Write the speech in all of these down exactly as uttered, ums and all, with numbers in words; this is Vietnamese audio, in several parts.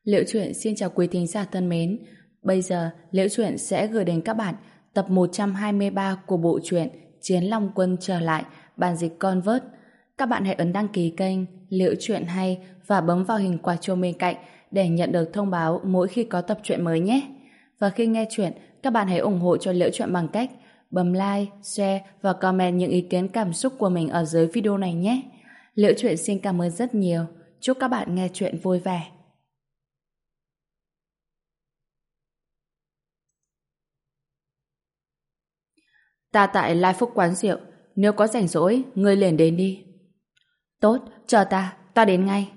Liễu Chuyện xin chào quý thính giả thân mến. Bây giờ, Liễu Chuyện sẽ gửi đến các bạn tập một trăm hai mươi ba của bộ truyện Chiến Long Quân trở lại, bản dịch Convert. Các bạn hãy ấn đăng ký kênh Liễu Chuyện Hay và bấm vào hình quả chuông bên cạnh để nhận được thông báo mỗi khi có tập truyện mới nhé. Và khi nghe chuyện, các bạn hãy ủng hộ cho Liễu Chuyện bằng cách bấm like, share và comment những ý kiến cảm xúc của mình ở dưới video này nhé. Liễu Chuyện xin cảm ơn rất nhiều. Chúc các bạn nghe chuyện vui vẻ. Ta tại Lai Phúc quán rượu, nếu có rảnh rỗi, ngươi liền đến đi. Tốt, chờ ta, ta đến ngay.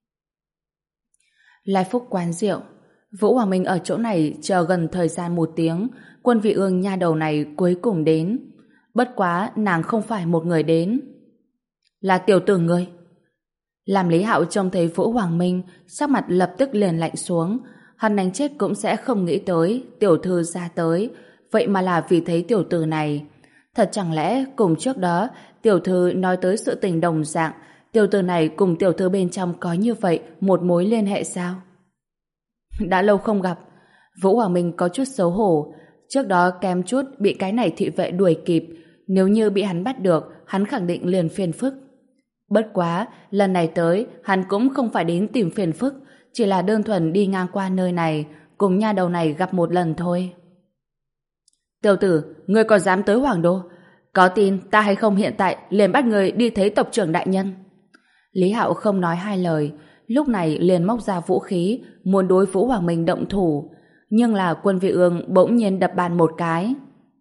Lai Phúc quán rượu. Vũ Hoàng Minh ở chỗ này chờ gần thời gian một tiếng, Quân Vị Ương nha đầu này cuối cùng đến. Bất quá, nàng không phải một người đến. Là tiểu tử ngươi. Làm Lý Hạo trông thấy Vũ Hoàng Minh, sắc mặt lập tức liền lạnh xuống. Hắn đánh chết cũng sẽ không nghĩ tới tiểu thư ra tới, vậy mà là vì thấy tiểu tử này. Thật chẳng lẽ cùng trước đó tiểu thư nói tới sự tình đồng dạng, tiểu tử này cùng tiểu thư bên trong có như vậy một mối liên hệ sao? Đã lâu không gặp, Vũ Hoàng Minh có chút xấu hổ. Trước đó kém chút bị cái này thị vệ đuổi kịp, nếu như bị hắn bắt được, hắn khẳng định liền phiền phức. Bất quá, lần này tới, hắn cũng không phải đến tìm phiền phức, chỉ là đơn thuần đi ngang qua nơi này, cùng nha đầu này gặp một lần thôi. Tiểu tử, ngươi có dám tới Hoàng Đô? Có tin ta hay không hiện tại liền bắt ngươi đi thấy tộc trưởng đại nhân? Lý Hạo không nói hai lời, lúc này liền móc ra vũ khí, muốn đối Vũ Hoàng Minh động thủ. Nhưng là Quân Vị Ương bỗng nhiên đập bàn một cái.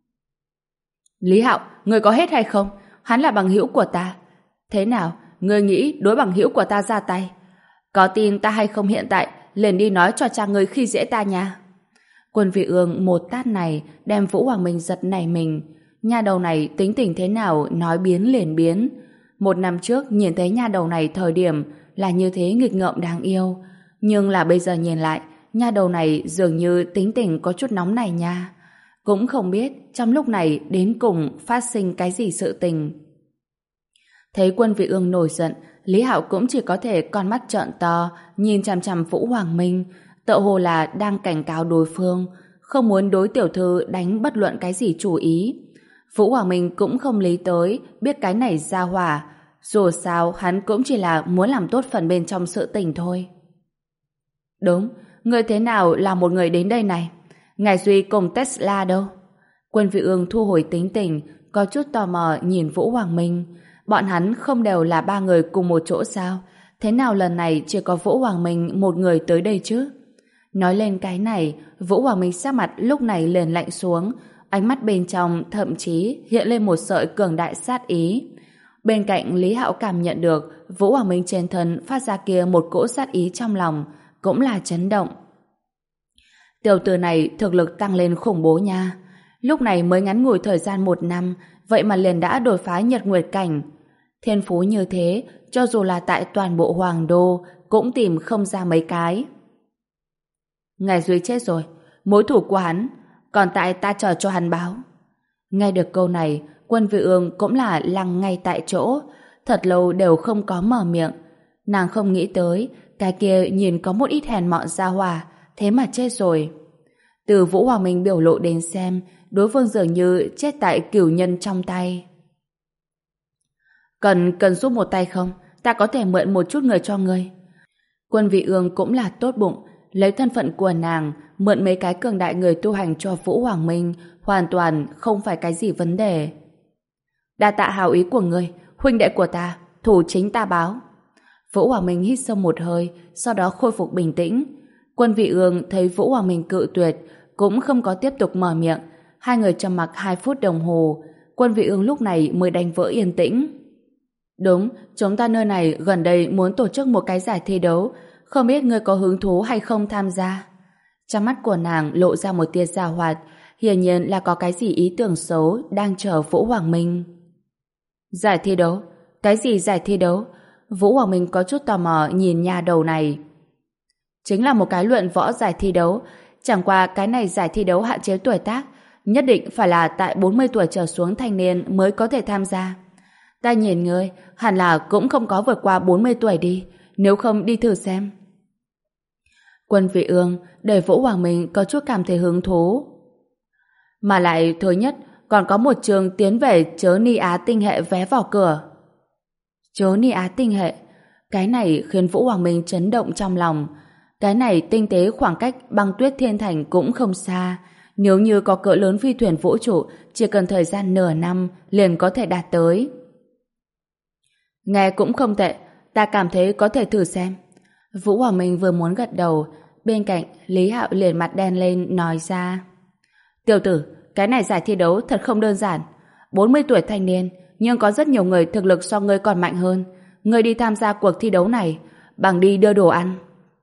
Lý Hạo, ngươi có hết hay không? Hắn là bằng hữu của ta. Thế nào, ngươi nghĩ đối bằng hữu của ta ra tay? Có tin ta hay không hiện tại liền đi nói cho cha ngươi khi dễ ta nha? Quân Vị Ương một tát này đem Vũ Hoàng Minh giật nảy mình. Nha đầu này tính tình thế nào nói biến liền biến. Một năm trước nhìn thấy nha đầu này thời điểm là như thế nghịch ngợm đáng yêu, nhưng là bây giờ nhìn lại, nha đầu này dường như tính tình có chút nóng này nha. Cũng không biết trong lúc này đến cùng phát sinh cái gì sự tình. Thấy Quân Vị Ương nổi giận, Lý Hạo cũng chỉ có thể con mắt trợn to nhìn chằm chằm Vũ Hoàng Minh, tựa hồ là đang cảnh cáo đối phương, không muốn đối tiểu thư đánh bất luận cái gì chủ ý. Vũ Hoàng Minh cũng không lý tới, biết cái này ra hỏa, dù sao hắn cũng chỉ là muốn làm tốt phần bên trong sự tình thôi. Đúng, người thế nào là một người đến đây này? Ngài Duy cùng Tesla đâu? Quân Vị Ương thu hồi tính tình, có chút tò mò nhìn Vũ Hoàng Minh. Bọn hắn không đều là ba người cùng một chỗ sao? Thế nào lần này chỉ có Vũ Hoàng Minh một người tới đây chứ? Nói lên cái này, Vũ Hoàng Minh sắc mặt lúc này liền lạnh xuống, ánh mắt bên trong thậm chí hiện lên một sợi cường đại sát ý. Bên cạnh Lý Hạo cảm nhận được Vũ Hoàng Minh trên thân phát ra kia một cỗ sát ý trong lòng, cũng là chấn động. Tiểu tử này thực lực tăng lên khủng bố nha. Lúc này mới ngắn ngủi thời gian một năm, vậy mà liền đã đột phá Nhật Nguyệt cảnh. Thiên phú như thế, cho dù là tại toàn bộ Hoàng Đô, cũng tìm không ra mấy cái. Ngài Duy chết rồi, mối thủ của hắn, còn tại ta chờ cho hắn báo. Nghe được câu này, Quân Vị Ương cũng là lăng ngay tại chỗ, thật lâu đều không có mở miệng. Nàng không nghĩ tới, cái kia nhìn có một ít hèn mọn ra hòa, thế mà chết rồi. Từ Vũ Hoàng Minh biểu lộ đến xem, đối phương dường như chết tại cửu nhân trong tay. Cần cần giúp một tay không? Ta có thể mượn một chút người cho ngươi. Quân Vị Ương cũng là tốt bụng, lấy thân phận của nàng mượn mấy cái cường đại người tu hành cho Vũ Hoàng Minh hoàn toàn không phải cái gì vấn đề. Đa tạ hảo ý của ngươi, huynh đệ của ta, thủ chính ta báo. Vũ Hoàng Minh hít sâu một hơi, sau đó khôi phục bình tĩnh. Quân Vị Ương thấy Vũ Hoàng Minh cự tuyệt, cũng không có tiếp tục mở miệng. Hai người trầm mặc hai phút đồng hồ, Quân Vị Ương lúc này mới đánh vỡ yên tĩnh. Đúng, chúng ta nơi này gần đây muốn tổ chức một cái giải thi đấu, không biết ngươi có hứng thú hay không tham gia? Trong mắt của nàng lộ ra một tia giảo hoạt, hiển nhiên là có cái gì ý tưởng xấu đang chờ Vũ Hoàng Minh. Giải thi đấu? Cái gì giải thi đấu? Vũ Hoàng Minh có chút tò mò nhìn nha đầu này. Chính là một cái luận võ giải thi đấu, chẳng qua cái này giải thi đấu hạn chế tuổi tác, nhất định phải là tại bốn mươi tuổi trở xuống thanh niên mới có thể tham gia. Ta nhìn ngươi, hẳn là cũng không có vượt qua bốn mươi tuổi đi, nếu không đi thử xem. Quân Vị Ương để Vũ Hoàng Minh có chút cảm thấy hứng thú. Mà lại thứ nhất còn có một trường tiến về chớ ni á tinh hệ vé vào cửa. Chớ ni á tinh hệ, cái này khiến Vũ Hoàng Minh chấn động trong lòng. Cái này tinh tế khoảng cách băng tuyết thiên thành cũng không xa. Nếu như có cỡ lớn phi thuyền vũ trụ, chỉ cần thời gian nửa năm liền có thể đạt tới. Nghe cũng không tệ, ta cảm thấy có thể thử xem. Vũ Hoàng Minh vừa muốn gật đầu, bên cạnh Lý Hạo liền mặt đen lên nói ra. Tiểu tử, cái này giải thi đấu thật không đơn giản. bốn mươi tuổi thanh niên, nhưng có rất nhiều người thực lực so ngươi còn mạnh hơn. Ngươi đi tham gia cuộc thi đấu này, bằng đi đưa đồ ăn.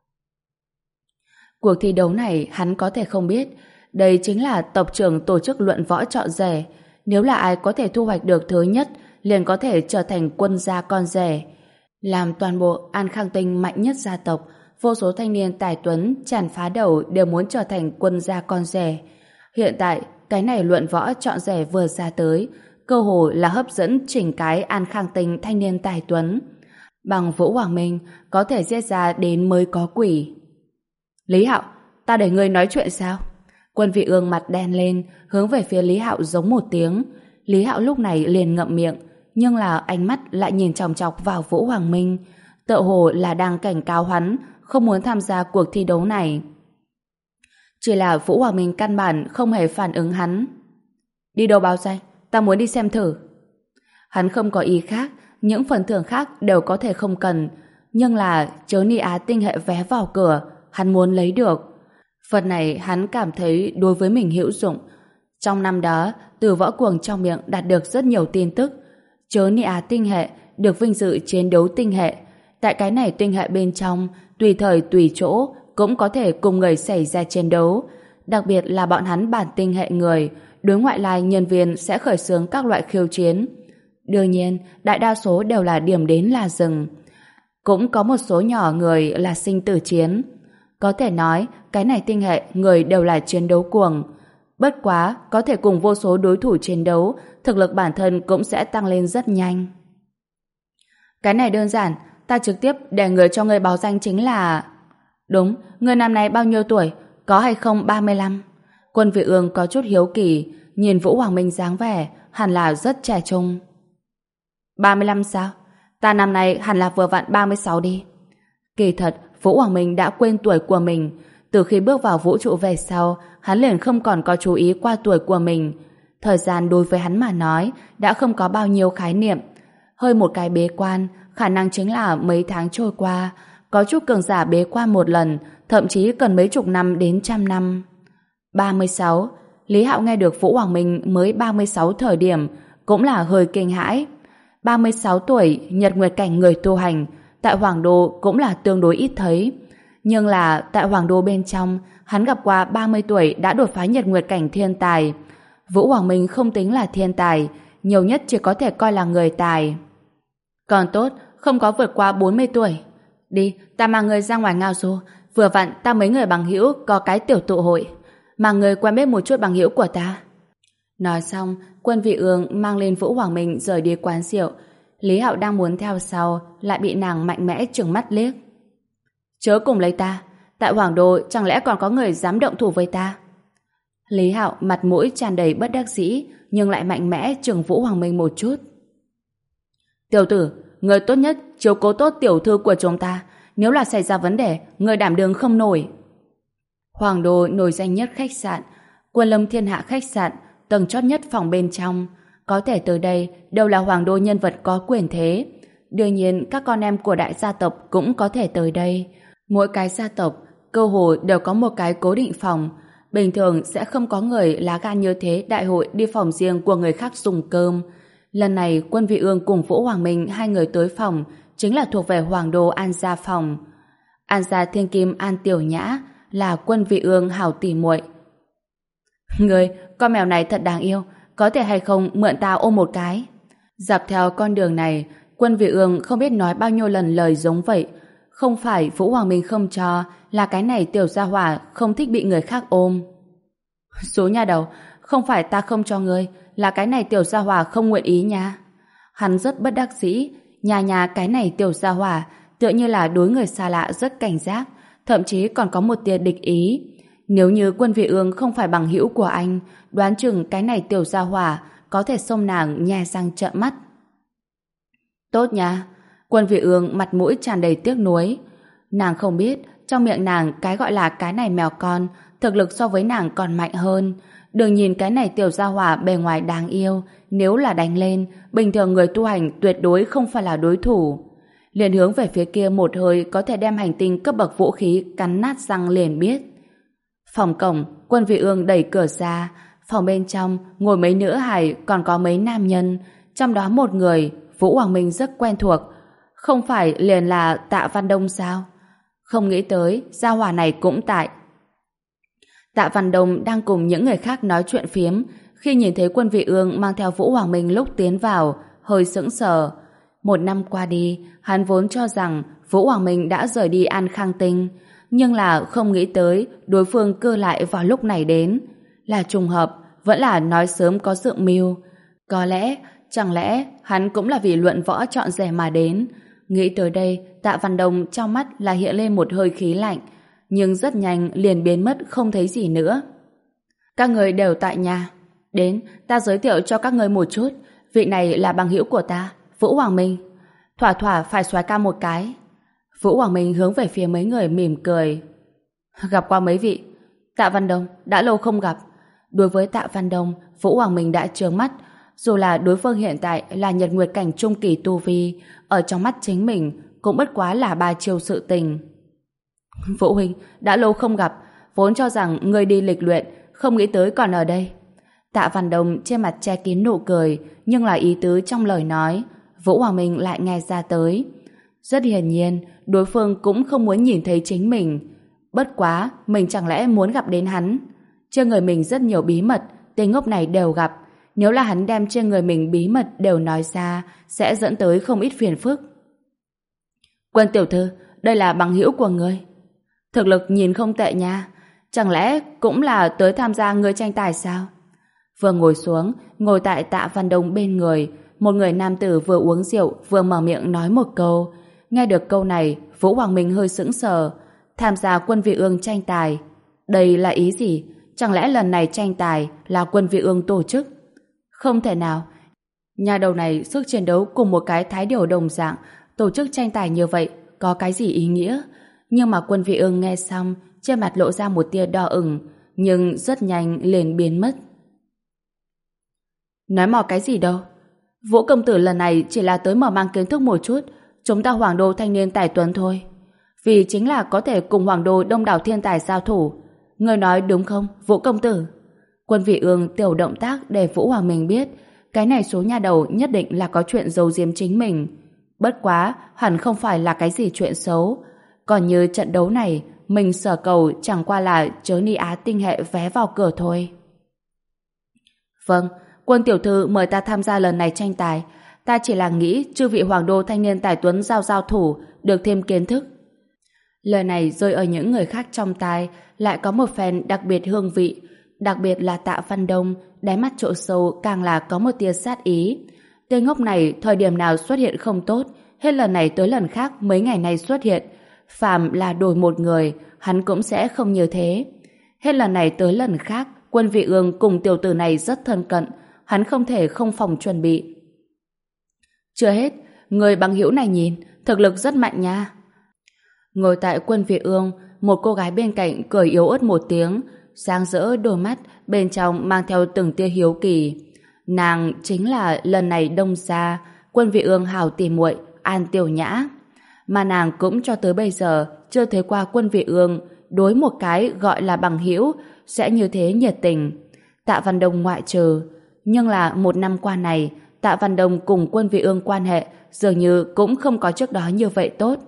Cuộc thi đấu này hắn có thể không biết, đây chính là tộc trưởng tổ chức luận võ chọn rể. Nếu là ai có thể thu hoạch được thứ nhất, liền có thể trở thành quân gia con rể. Làm toàn bộ An Khang Tinh mạnh nhất gia tộc, vô số thanh niên tài tuấn tràn phá đầu đều muốn trở thành quân gia con rể. Hiện tại, cái này luận võ chọn rể vừa ra tới, cơ hồ là hấp dẫn chỉnh cái An Khang Tinh thanh niên tài tuấn. Bằng Vũ Hoàng Minh, có thể giết ra đến mới có quỷ. Lý Hạo, ta để ngươi nói chuyện sao? Quân Vị Ương mặt đen lên, hướng về phía Lý Hạo giống một tiếng. Lý Hạo lúc này liền ngậm miệng, nhưng là ánh mắt lại nhìn chòng chọc vào Vũ Hoàng Minh, tựa hồ là đang cảnh cáo hắn không muốn tham gia cuộc thi đấu này. Chỉ là Vũ Hoàng Minh căn bản không hề phản ứng hắn. Đi đâu báo danh, ta muốn đi xem thử. Hắn không có ý khác, những phần thưởng khác đều có thể không cần, nhưng là chớ ni á tinh hệ vé vào cửa, hắn muốn lấy được. Phần này hắn cảm thấy đối với mình hữu dụng. Trong năm đó, từ võ cuồng trong miệng đạt được rất nhiều tin tức. Chớ ni á tinh hệ được vinh dự chiến đấu tinh hệ. Tại cái này tinh hệ bên trong, tùy thời tùy chỗ cũng có thể cùng người xảy ra chiến đấu. Đặc biệt là bọn hắn bản tinh hệ người, đối ngoại lai nhân viên sẽ khởi xướng các loại khiêu chiến. Đương nhiên, đại đa số đều là điểm đến là dừng. Cũng có một số nhỏ người là sinh tử chiến. Có thể nói, cái này tinh hệ người đều là chiến đấu cuồng. Bất quá, có thể cùng vô số đối thủ chiến đấu, thực lực bản thân cũng sẽ tăng lên rất nhanh. Cái này đơn giản, ta trực tiếp để người cho người báo danh chính là... Đúng, người năm nay bao nhiêu tuổi? Có hay không ba mươi lăm? Quân Vị Ương có chút hiếu kỳ, nhìn Vũ Hoàng Minh dáng vẻ, hẳn là rất trẻ trung. ba mươi lăm sao? Ta năm nay hẳn là vừa vặn ba mươi sáu đi. Kỳ thật, Vũ Hoàng Minh đã quên tuổi của mình. Từ khi bước vào vũ trụ về sau, hắn liền không còn có chú ý qua tuổi của mình. Thời gian đối với hắn mà nói đã không có bao nhiêu khái niệm. Hơi một cái bế quan, khả năng chính là mấy tháng trôi qua. Có chút cường giả bế quan một lần, thậm chí cần mấy chục năm đến trăm năm. ba mươi sáu. Lý Hạo nghe được Vũ Hoàng Minh mới ba mươi sáu thời điểm, cũng là hơi kinh hãi. ba mươi sáu tuổi, nhật nguyệt cảnh người tu hành, tại Hoàng Đô cũng là tương đối ít thấy. Nhưng là tại Hoàng Đô bên trong, hắn gặp qua ba mươi tuổi đã đột phá nhật nguyệt cảnh thiên tài. Vũ Hoàng Minh không tính là thiên tài, nhiều nhất chỉ có thể coi là người tài. Còn tốt, không có vượt qua bốn mươi tuổi. Đi, ta mang người ra ngoài ngao du, vừa vặn ta mấy người bằng hữu có cái tiểu tụ hội. Mang người quen biết một chút bằng hữu của ta. Nói xong, Quân Vị Ương mang lên Vũ Hoàng Minh rời đi quán rượu. Lý Hạo đang muốn theo sau, lại bị nàng mạnh mẽ trừng mắt liếc. Chớ cùng lấy ta, tại Hoàng Đô chẳng lẽ còn có người dám động thủ với ta? Lý Hạo mặt mũi tràn đầy bất đắc dĩ, nhưng lại mạnh mẽ trừng Vũ Hoàng Minh một chút. Tiểu tử, người tốt nhất chiếu cố tốt tiểu thư của chúng ta, nếu là xảy ra vấn đề, người đảm đương không nổi. Hoàng Đô nổi danh nhất khách sạn, Quân Lâm Thiên Hạ khách sạn, tầng chót nhất phòng bên trong. Có thể tới đây đều là Hoàng Đô nhân vật có quyền thế. Đương nhiên các con em của đại gia tộc cũng có thể tới đây. Mỗi cái gia tộc cơ hồ đều có một cái cố định phòng. Bình thường sẽ không có người lá gan như thế đại hội đi phòng riêng của người khác dùng cơm. Lần này Quân Vị Ương cùng Vũ Hoàng Minh hai người tới phòng chính là thuộc về Hoàng Đô An gia phòng. An gia thiên kim An Tiểu Nhã là Quân Vị Ương hảo tỉ muội. Người, con mèo này thật đáng yêu, có thể hay không mượn tao ôm một cái? Dọc theo con đường này, Quân Vị Ương không biết nói bao nhiêu lần lời giống vậy. Không phải Vũ Hoàng Minh không cho, là cái này tiểu gia hỏa không thích bị người khác ôm. Số nhà đầu, không phải ta không cho ngươi, là cái này tiểu gia hỏa không nguyện ý nha. Hắn rất bất đắc dĩ, nhà nhà cái này tiểu gia hỏa tựa như là đối người xa lạ rất cảnh giác, thậm chí còn có một tia địch ý. Nếu như Quân Vị Ương không phải bằng hữu của anh, đoán chừng cái này tiểu gia hỏa có thể xông nàng nhe răng trợn mắt. Tốt nha. Quân Vị Ương mặt mũi tràn đầy tiếc nuối. Nàng không biết trong miệng nàng cái gọi là cái này mèo con thực lực so với nàng còn mạnh hơn. Đừng nhìn cái này tiểu gia hỏa bề ngoài đáng yêu, nếu là đánh lên, bình thường người tu hành tuyệt đối không phải là đối thủ. Liền hướng về phía kia một hơi có thể đem hành tinh cấp bậc vũ khí cắn nát răng liền biết. Phòng cổng, Quân Vị Ương đẩy cửa ra, phòng bên trong ngồi mấy nữ hài còn có mấy nam nhân, trong đó một người Vũ Hoàng Minh rất quen thuộc, không phải liền là Tạ Văn Đông sao? Không nghĩ tới gia hỏa này cũng tại. Tạ Văn Đông đang cùng những người khác nói chuyện phiếm, khi nhìn thấy Quân Vị Ương mang theo Vũ Hoàng Minh lúc tiến vào, hơi sững sờ. Một năm qua đi, hắn vốn cho rằng Vũ Hoàng Minh đã rời đi An Khang Tinh, nhưng là không nghĩ tới đối phương cơ lại vào lúc này đến. Là trùng hợp, vẫn là nói sớm có dự mưu. Có lẽ, chẳng lẽ hắn cũng là vì luận võ chọn rể mà đến. Nghĩ tới đây, Tạ Văn Đông trong mắt là hiện lên một hơi khí lạnh, nhưng rất nhanh liền biến mất không thấy gì nữa. Các người đều tại nhà. Đến, ta giới thiệu cho các người một chút. Vị này là bằng hữu của ta, Vũ Hoàng Minh. Thỏa thỏa phải xoái ca một cái. Vũ Hoàng Minh hướng về phía mấy người mỉm cười. Gặp qua mấy vị. Tạ Văn Đông, đã lâu không gặp. Đối với Tạ Văn Đông, Vũ Hoàng Minh đã trướng mắt. Dù là đối phương hiện tại là Nhật Nguyệt cảnh trung kỳ tu vi, ở trong mắt chính mình cũng bất quá là ba chiêu sự tình. Vũ huynh, đã lâu không gặp, vốn cho rằng ngươi đi lịch luyện, không nghĩ tới còn ở đây. Tạ Văn Đông trên mặt che kín nụ cười, nhưng là ý tứ trong lời nói, Vũ Hoàng Minh lại nghe ra tới. Rất hiển nhiên, đối phương cũng không muốn nhìn thấy chính mình. Bất quá, mình chẳng lẽ muốn gặp đến hắn? Trên người mình rất nhiều bí mật, tên ngốc này đều gặp. Nếu là hắn đem trên người mình bí mật đều nói ra, sẽ dẫn tới không ít phiền phức. Quân tiểu thư, đây là bằng hữu của ngươi. Thực lực nhìn không tệ nha. Chẳng lẽ cũng là tới tham gia ngươi tranh tài sao? Vừa ngồi xuống, ngồi tại Tạ Văn Đông bên người, một người nam tử vừa uống rượu vừa mở miệng nói một câu. Nghe được câu này, Vũ Hoàng Minh hơi sững sờ. Tham gia Quân Vị Ương tranh tài. Đây là ý gì? Chẳng lẽ lần này tranh tài là Quân Vị Ương tổ chức? Không thể nào. Nhà đầu này sức chiến đấu cùng một cái thái điều đồng dạng, tổ chức tranh tài như vậy có cái gì ý nghĩa? Nhưng mà Quân Vị Ương nghe xong, trên mặt lộ ra một tia đỏ ửng, nhưng rất nhanh liền biến mất. Nói mò cái gì đâu? Vũ công tử lần này chỉ là tới mở mang kiến thức một chút, chúng ta Hoàng Đô thanh niên tài tuấn thôi. Vì chính là có thể cùng Hoàng Đô đông đảo thiên tài giao thủ. Ngươi nói đúng không, Vũ công tử? Quân Vị Ương tiểu động tác để Vũ Hoàng Minh biết, cái này số nhà đầu nhất định là có chuyện giấu giếm chính mình. Bất quá, hẳn không phải là cái gì chuyện xấu. Còn như trận đấu này, mình sở cầu chẳng qua là chớ ni á tinh hệ vé vào cửa thôi. Vâng, Quân tiểu thư mời ta tham gia lần này tranh tài. Ta chỉ là nghĩ chư vị Hoàng Đô thanh niên tài tuấn giao giao thủ, được thêm kiến thức. Lời này rơi ở những người khác trong tai, lại có một phen đặc biệt hương vị. Đặc biệt là Tạ Văn Đông, đáy mắt chỗ sâu càng là có một tia sát ý. Tên ngốc này thời điểm nào xuất hiện không tốt, hết lần này tới lần khác mấy ngày nay xuất hiện. Phàm là đổi một người, hắn cũng sẽ không như thế. Hết lần này tới lần khác, Quân Vị Ương cùng tiểu tử này rất thân cận, hắn không thể không phòng chuẩn bị. Chưa hết, người bằng hữu này nhìn, thực lực rất mạnh nha. Ngồi tại Quân Vị Ương, một cô gái bên cạnh cười yếu ớt một tiếng, sáng rỡ đôi mắt, bên trong mang theo từng tia hiếu kỳ. Nàng chính là lần này đông ra, Quân Vị Ương hảo tỉ muội An Tiểu Nhã. Mà nàng cũng cho tới bây giờ chưa thấy qua Quân Vị Ương đối một cái gọi là bằng hữu sẽ như thế nhiệt tình. Tạ Văn Đông ngoại trừ. Nhưng là một năm qua này, Tạ Văn Đông cùng Quân Vị Ương quan hệ dường như cũng không có trước đó như vậy tốt.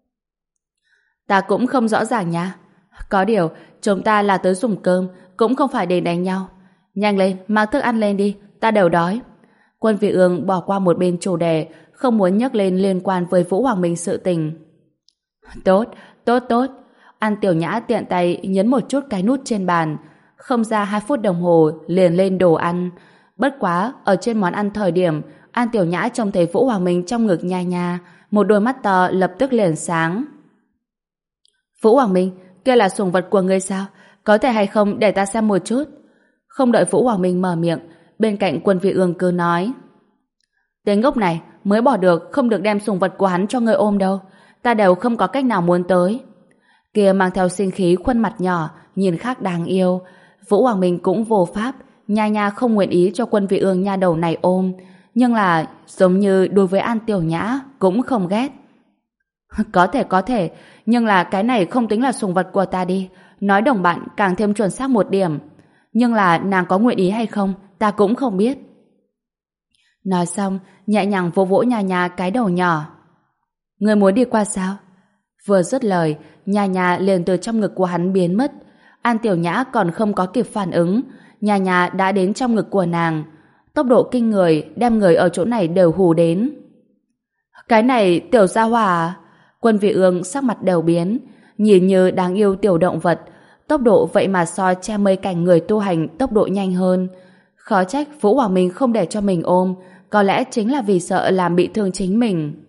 Ta cũng không rõ ràng nha. Có điều, chúng ta là tới dùng cơm, cũng không phải để đánh nhau. Nhanh lên, mang thức ăn lên đi, ta đều đói. Quân Vị Ương bỏ qua một bên chủ đề, không muốn nhắc lên liên quan với Vũ Hoàng Minh sự tình. Tốt, tốt, tốt. An Tiểu Nhã tiện tay nhấn một chút cái nút trên bàn. Không ra hai phút đồng hồ, liền lên đồ ăn. Bất quá, ở trên món ăn thời điểm, An Tiểu Nhã trông thấy Vũ Hoàng Minh trong ngực nha nha, một đôi mắt to lập tức liền sáng. Vũ Hoàng Minh, kia là sủng vật của ngươi sao? Có thể hay không để ta xem một chút? Không đợi Vũ Hoàng Minh mở miệng, bên cạnh Quân Vị Ương cứ nói: Tên ngốc này mới bỏ được không được đem sủng vật của hắn cho ngươi ôm đâu. Ta đều không có cách nào muốn tới. Kia mang theo sinh khí khuôn mặt nhỏ, nhìn khác đáng yêu. Vũ Hoàng Minh cũng vô pháp, nha nha không nguyện ý cho Quân Vị Ương nha đầu này ôm. Nhưng là giống như đối với An Tiểu Nhã cũng không ghét. Có thể có thể, nhưng là cái này không tính là sủng vật của ta đi. Nói đồng bạn càng thêm chuẩn xác một điểm. Nhưng là nàng có nguyện ý hay không, ta cũng không biết. Nói xong, nhẹ nhàng vỗ vỗ nha nha cái đầu nhỏ. Người muốn đi qua sao? Vừa dứt lời, nha nha liền từ trong ngực của hắn biến mất. An Tiểu Nhã còn không có kịp phản ứng, nha nha đã đến trong ngực của nàng. Tốc độ kinh người đem người ở chỗ này đều hù đến. Cái này Tiểu Gia Hỏa. Quân Vị Ương sắc mặt đều biến, nhìn như đáng yêu tiểu động vật, tốc độ vậy mà so che mây cảnh người tu hành tốc độ nhanh hơn. Khó trách Vũ Hoàng Minh không để cho mình ôm, có lẽ chính là vì sợ làm bị thương chính mình.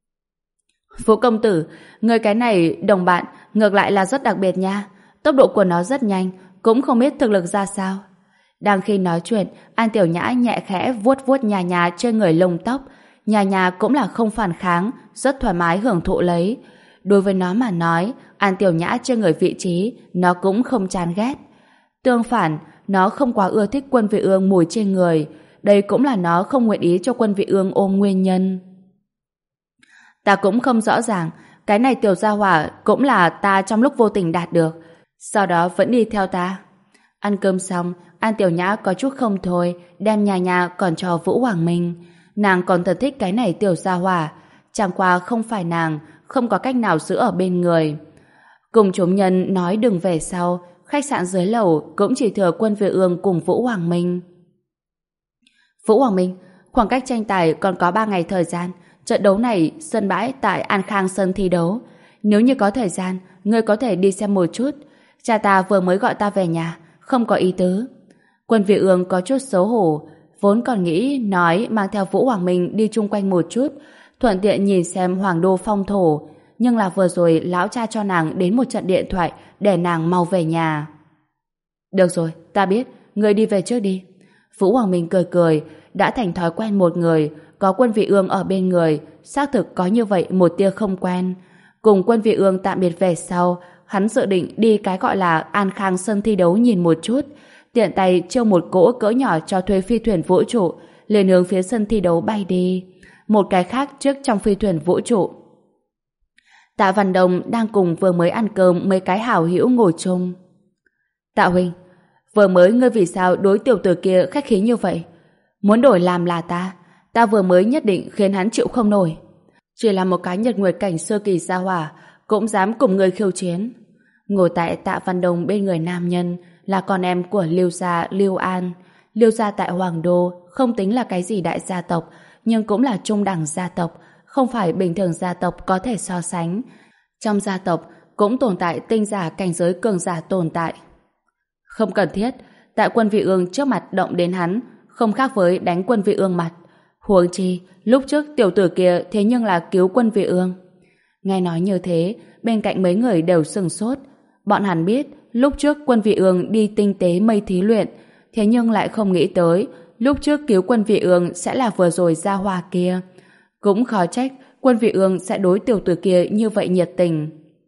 Vũ công tử, người cái này đồng bạn ngược lại là rất đặc biệt nha. Tốc độ của nó rất nhanh, cũng không biết thực lực ra sao. Đang khi nói chuyện, An Tiểu Nhã nhẹ khẽ vuốt vuốt nhà nhà trên người lông tóc. Nhà nhà cũng là không phản kháng, rất thoải mái hưởng thụ lấy. Đối với nó mà nói, An Tiểu Nhã trên người vị trí, nó cũng không chán ghét. Tương phản, nó không quá ưa thích Quân Vị Ương mùi trên người. Đây cũng là nó không nguyện ý cho Quân Vị Ương ôm nguyên nhân. Ta cũng không rõ ràng, cái này Tiểu Gia Hỏa cũng là ta trong lúc vô tình đạt được, sau đó vẫn đi theo ta. Ăn cơm xong, An Tiểu Nhã có chút không thôi, đem nhà nhà còn cho Vũ Hoàng Minh. Nàng còn thật thích cái này Tiểu Gia Hỏa, chẳng qua không phải nàng, không có cách nào giữ ở bên người. Cùng chúng nhân nói đừng về sau, khách sạn dưới lầu cũng chỉ thừa Quân Vị Ương cùng Vũ Hoàng Minh. Vũ Hoàng Minh, khoảng cách tranh tài còn có ba ngày thời gian. Trận đấu này sân bãi tại An Khang Sơn thi đấu. Nếu như có thời gian, ngươi có thể đi xem một chút. Cha ta vừa mới gọi ta về nhà, không có ý tứ. Quân Vị Ương có chút xấu hổ, vốn còn nghĩ nói mang theo Vũ Hoàng Minh đi chung quanh một chút, thuận tiện nhìn xem Hoàng đô phong thổ. Nhưng là vừa rồi lão cha cho nàng đến một trận điện thoại để nàng mau về nhà. Được rồi, ta biết, ngươi đi về trước đi. Vũ Hoàng Minh cười cười, đã thành thói quen một người, có Quân Vị Ương ở bên người, xác thực có như vậy một tia không quen. Cùng Quân Vị Ương tạm biệt về sau, hắn dự định đi cái gọi là An Khang Sân thi đấu nhìn một chút, tiện tay chiêu một cỗ cỡ nhỏ cho thuê phi thuyền vũ trụ, liền hướng phía sân thi đấu bay đi. Một cái khác trước trong phi thuyền vũ trụ, Tạ Văn Đông đang cùng vừa mới ăn cơm mấy cái hảo hữu ngồi chung. Tạ huynh, vừa mới ngươi vì sao đối tiểu tử kia khách khí như vậy? Muốn đổi làm là ta, ta vừa mới nhất định khiến hắn chịu không nổi. Chỉ là một cái nhật nguyệt cảnh sơ kỳ gia hỏa cũng dám cùng người khiêu chiến. Ngồi tại Tạ Văn Đông bên người nam nhân là con em của Lưu gia Lưu An. Lưu gia tại Hoàng Đô không tính là cái gì đại gia tộc, nhưng cũng là trung đẳng gia tộc, không phải bình thường gia tộc có thể so sánh. Trong gia tộc cũng tồn tại tinh giả cảnh giới cường giả tồn tại. Không cần thiết, tại Quân Vị Ương trước mặt động đến hắn, không khác với đánh Quân Vị Ương mặt. Huống chi, lúc trước tiểu tử kia thế nhưng là cứu Quân Vị Ương. Nghe nói như thế, bên cạnh mấy người đều sừng sốt. Bọn hắn biết, lúc trước Quân Vị Ương đi tinh tế mây thí luyện, thế nhưng lại không nghĩ tới, lúc trước cứu Quân Vị Ương sẽ là vừa rồi ra hoa kia. Cũng khó trách Quân Vị Ương sẽ đối tiểu tử kia như vậy nhiệt tình.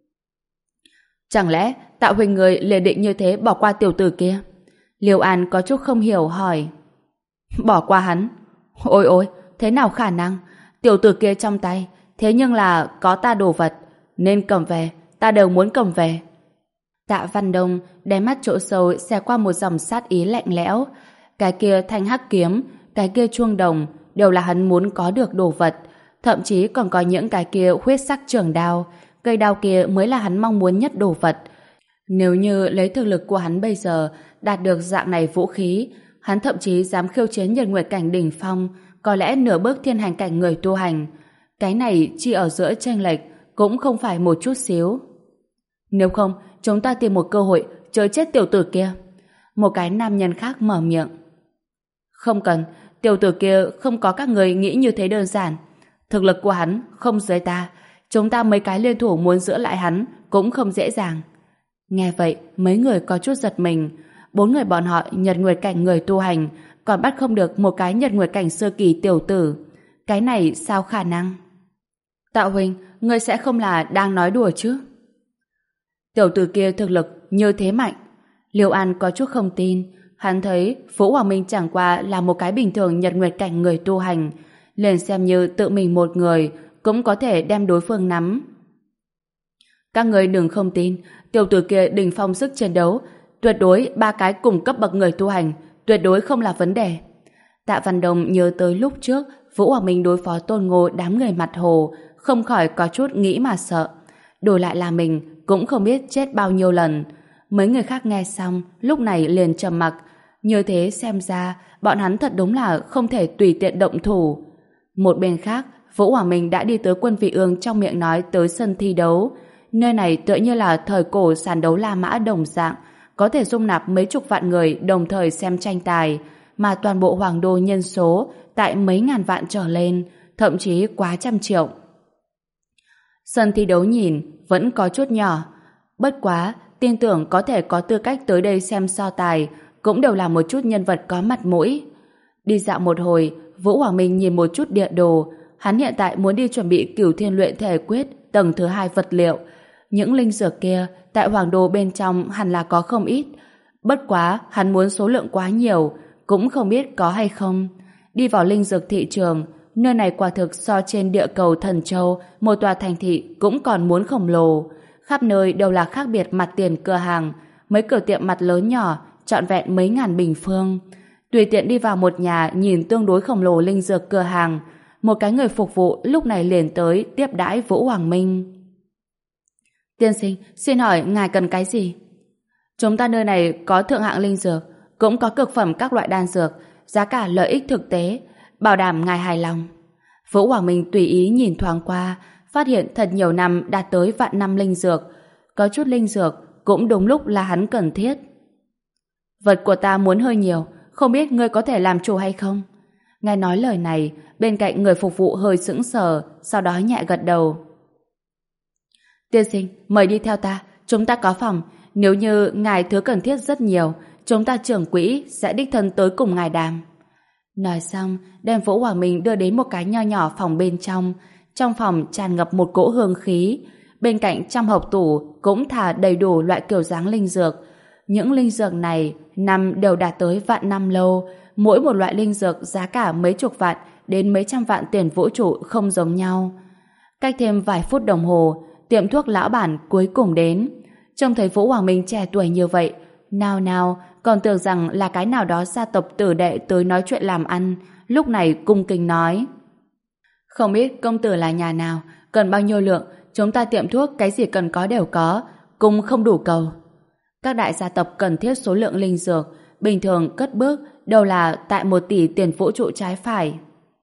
Chẳng lẽ Tạ huynh người liền định như thế bỏ qua tiểu tử kia? Liêu An có chút không hiểu hỏi. Bỏ qua hắn? Ôi ôi, thế nào khả năng? Tiểu tử kia trong tay, thế nhưng là có ta đồ vật, nên cầm về, ta đều muốn cầm về. Tạ Văn Đông đáy mắt chỗ sâu xẹt qua một dòng sát ý lạnh lẽo. Cái kia thanh hắc kiếm, cái kia chuông đồng đều là hắn muốn có được đồ vật, thậm chí còn có những cái kia huyết sắc trường đao, cây đao kia mới là hắn mong muốn nhất đồ vật. Nếu như lấy thực lực của hắn bây giờ đạt được dạng này vũ khí, hắn thậm chí dám khiêu chiến nhật nguyệt cảnh đỉnh phong, có lẽ nửa bước thiên hành cảnh người tu hành. Cái này chỉ ở giữa chênh lệch cũng không phải một chút xíu. Nếu không, chúng ta tìm một cơ hội chơi chết tiểu tử kia. Một cái nam nhân khác mở miệng. Không cần, tiểu tử kia không có các người nghĩ như thế đơn giản. Thực lực của hắn không dưới ta, chúng ta mấy cái liên thủ muốn giữ lại hắn cũng không dễ dàng. Nghe vậy, mấy người có chút giật mình. Bốn người bọn họ nhật nguyệt cảnh người tu hành, còn bắt không được một cái nhật nguyệt cảnh sơ kỳ tiểu tử. Cái này sao khả năng? Tạo huynh, ngươi sẽ không là đang nói đùa chứ? Tiểu tử kia thực lực như thế mạnh. Liêu An có chút không tin. Hắn thấy Vũ Hoàng Minh chẳng qua là một cái bình thường nhật nguyệt cảnh người tu hành, liền xem như tự mình một người cũng có thể đem đối phương nắm. Các người đừng không tin, tiểu tử kia đỉnh phong sức chiến đấu, tuyệt đối ba cái cùng cấp bậc người tu hành, tuyệt đối không là vấn đề. Tạ Văn Đồng nhớ tới lúc trước Vũ Hoàng Minh đối phó Tôn Ngô đám người mặt hồ, không khỏi có chút nghĩ mà sợ. Đổi lại là mình cũng không biết chết bao nhiêu lần. Mấy người khác nghe xong lúc này liền trầm mặc. Như thế xem ra bọn hắn thật đúng là không thể tùy tiện động thủ. Một bên khác, Vũ Hoàng Minh đã đi tới Quân Vị Ương trong miệng nói tới sân thi đấu. Nơi này tựa như là thời cổ sàn đấu La Mã đồng dạng, có thể dung nạp mấy chục vạn người đồng thời xem tranh tài, mà toàn bộ hoàng đô nhân số tại mấy ngàn vạn trở lên, thậm chí quá trăm triệu. Sân thi đấu nhìn vẫn có chút nhỏ, bất quá tin tưởng có thể có tư cách tới đây xem so tài cũng đều là một chút nhân vật có mặt mũi. Đi dạo một hồi, Vũ Hoàng Minh nhìn một chút địa đồ. Hắn hiện tại muốn đi chuẩn bị Cửu Thiên Luyện Thể Quyết tầng thứ hai vật liệu. Những linh dược kia tại hoàng đô bên trong hẳn là có không ít. Bất quá hắn muốn số lượng quá nhiều, cũng không biết có hay không. Đi vào linh dược thị trường, nơi này quả thực so trên địa cầu Thần Châu một tòa thành thị cũng còn muốn khổng lồ. Khắp nơi đều là khác biệt mặt tiền cửa hàng, mấy cửa tiệm mặt lớn nhỏ, trọn vẹn mấy ngàn bình phương. Tùy tiện đi vào một nhà nhìn tương đối khổng lồ linh dược cửa hàng, một cái người phục vụ lúc này liền tới tiếp đãi Vũ Hoàng Minh. Tiên sinh, xin hỏi ngài cần cái gì? Chúng ta nơi này có thượng hạng linh dược, cũng có cực phẩm các loại đan dược, giá cả lợi ích thực tế, bảo đảm ngài hài lòng. Vũ Hoàng Minh tùy ý nhìn thoáng qua, phát hiện thật nhiều năm đạt tới vạn năm linh dược. Có chút linh dược cũng đúng lúc là hắn cần thiết. Vật của ta muốn hơi nhiều, không biết ngươi có thể làm chủ hay không? Nghe nói lời này, bên cạnh người phục vụ hơi sững sờ, sau đó nhẹ gật đầu. Tiên sinh, mời đi theo ta, chúng ta có phòng. Nếu như ngài thứ cần thiết rất nhiều, chúng ta trưởng quỹ sẽ đích thân tới cùng ngài đàm. Nói xong, đem Vũ Hoàng Minh đưa đến một cái nho nhỏ phòng bên trong. Trong phòng tràn ngập một cỗ hương khí. Bên cạnh trong hộp tủ cũng thả đầy đủ loại kiểu dáng linh dược. Những linh dược này năm đều đạt tới vạn năm lâu. Mỗi một loại linh dược giá cả mấy chục vạn đến mấy trăm vạn tiền vũ trụ không giống nhau. Cách thêm vài phút đồng hồ, tiệm thuốc lão bản cuối cùng đến. Trông thấy Vũ Hoàng Minh trẻ tuổi như vậy, nào nào còn tưởng rằng là cái nào đó gia tộc tử đệ tới nói chuyện làm ăn, lúc này cung kính nói: không biết công tử là nhà nào, cần bao nhiêu lượng, chúng ta tiệm thuốc cái gì cần có đều có, cung không đủ cầu. Các đại gia tộc cần thiết số lượng linh dược, bình thường cất bước đâu là tại một tỷ tiền vũ trụ trái phải.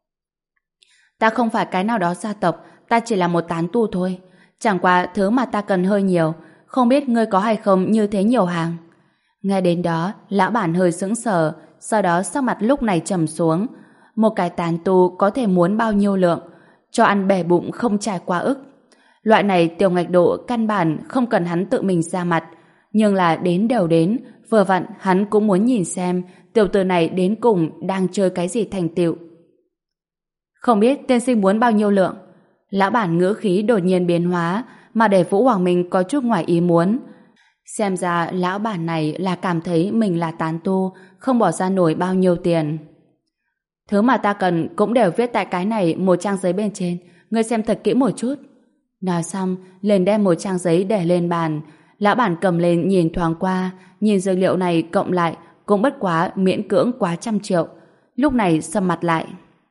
Ta không phải cái nào đó gia tộc, ta chỉ là một tán tu thôi. Chẳng qua thứ mà ta cần hơi nhiều, không biết ngươi có hay không như thế nhiều hàng. Nghe đến đó, lão bản hơi sững sờ, sau đó sắc mặt lúc này trầm xuống. Một cái tán tu có thể muốn bao nhiêu lượng, cho ăn bể bụng không trải qua ức. Loại này tiểu ngạch độ căn bản không cần hắn tự mình ra mặt, nhưng là đến đều đến, vừa vặn hắn cũng muốn nhìn xem tiểu tử này đến cùng đang chơi cái gì thành tựu. Không biết tiên sinh muốn bao nhiêu lượng? Lão bản ngữ khí đột nhiên biến hóa, mà để Vũ Hoàng Minh có chút ngoài ý muốn. Xem ra lão bản này là cảm thấy mình là tán tu, không bỏ ra nổi bao nhiêu tiền. Thứ mà ta cần cũng đều viết tại cái này một trang giấy bên trên, ngươi xem thật kỹ một chút. Nói xong, liền đem một trang giấy để lên bàn. Lão bản cầm lên nhìn thoáng qua, nhìn dược liệu này cộng lại cũng bất quá miễn cưỡng quá trăm triệu. Lúc này sầm mặt lại.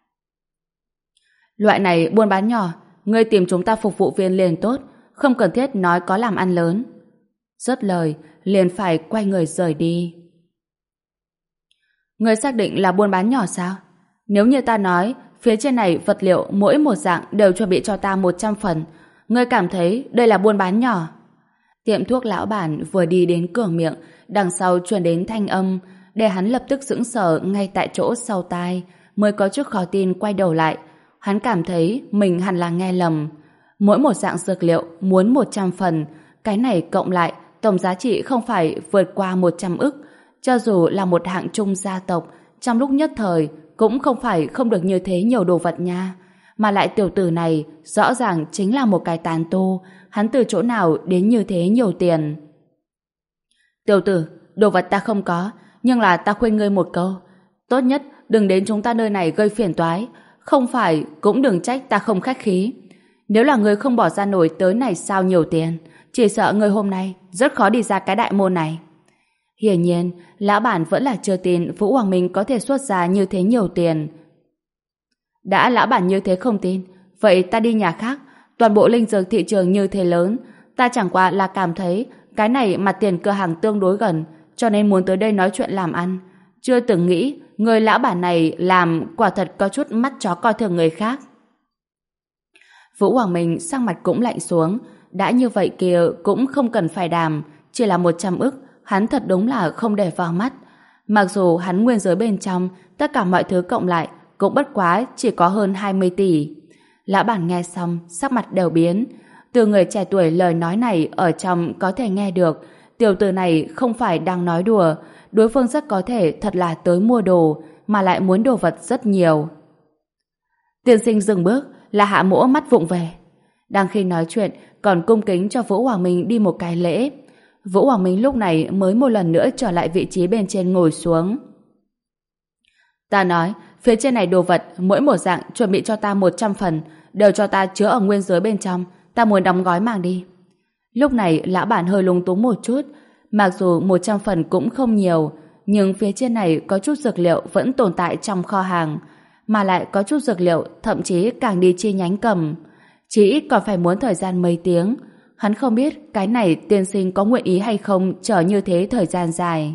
Loại này buôn bán nhỏ, ngươi tìm chúng ta phục vụ viên liền tốt, không cần thiết nói có làm ăn lớn. Dứt lời, liền phải quay người rời đi. Ngươi xác định là buôn bán nhỏ sao? Nếu như ta nói, phía trên này vật liệu mỗi một dạng đều chuẩn bị cho ta một trăm phần, ngươi cảm thấy đây là buôn bán nhỏ? Tiệm thuốc lão bản vừa đi đến cửa miệng, đằng sau truyền đến thanh âm, để hắn lập tức sững sờ ngay tại chỗ sau tai, mới có chút khó tin quay đầu lại. Hắn cảm thấy mình hẳn là nghe lầm. Mỗi một dạng dược liệu muốn một trăm phần, cái này cộng lại tổng giá trị không phải vượt qua một trăm ức, cho dù là một hạng trung gia tộc, trong lúc nhất thời cũng không phải không được như thế nhiều đồ vật nha. Mà lại tiểu tử này rõ ràng chính là một cái tán tu, hắn từ chỗ nào đến như thế nhiều tiền. Tiểu tử, đồ vật ta không có, nhưng là ta khuyên ngươi một câu, tốt nhất đừng đến chúng ta nơi này gây phiền toái, không phải cũng đừng trách ta không khách khí. Nếu là ngươi không bỏ ra nổi tới này sao nhiều tiền, chỉ sợ ngươi hôm nay rất khó đi ra cái đại môn này. Hiển nhiên, lão bản vẫn là chưa tin Vũ Hoàng Minh có thể xuất ra như thế nhiều tiền. Đã lão bản như thế không tin, vậy ta đi nhà khác. Toàn bộ linh dược thị trường như thế lớn, ta chẳng qua là cảm thấy cái này mặt tiền cửa hàng tương đối gần, cho nên muốn tới đây nói chuyện làm ăn. Chưa từng nghĩ người lão bản này làm quả thật có chút mắt chó coi thường người khác. Vũ Hoàng Minh sắc mặt cũng lạnh xuống. Đã như vậy kia cũng không cần phải đàm, chỉ là một trăm ức, hắn thật đúng là không để vào mắt. Mặc dù hắn nguyên giới bên trong tất cả mọi thứ cộng lại cũng bất quá chỉ có hơn hai mươi tỷ. Lão bản nghe xong sắc mặt đều biến. Từ người trẻ tuổi lời nói này ở trong có thể nghe được tiểu tử này không phải đang nói đùa, đối phương rất có thể thật là tới mua đồ, mà lại muốn đồ vật rất nhiều. Tiên sinh dừng bước, là Hạ Mỗ mắt vụng về. Đang khi nói chuyện còn cung kính cho Vũ Hoàng Minh đi một cái lễ. Vũ Hoàng Minh lúc này mới một lần nữa trở lại vị trí bên trên ngồi xuống. Ta nói, phía trên này đồ vật mỗi một dạng chuẩn bị cho ta một trăm phần, đều cho ta chứa ở nguyên giới bên trong, ta muốn đóng gói mang đi. Lúc này lão bản hơi lúng túng một chút, mặc dù một trăm phần cũng không nhiều, nhưng phía trên này có chút dược liệu vẫn tồn tại trong kho hàng, mà lại có chút dược liệu thậm chí càng đi chi nhánh cầm, chỉ ít còn phải muốn thời gian mấy tiếng. Hắn không biết cái này tiên sinh có nguyện ý hay không chờ như thế thời gian dài.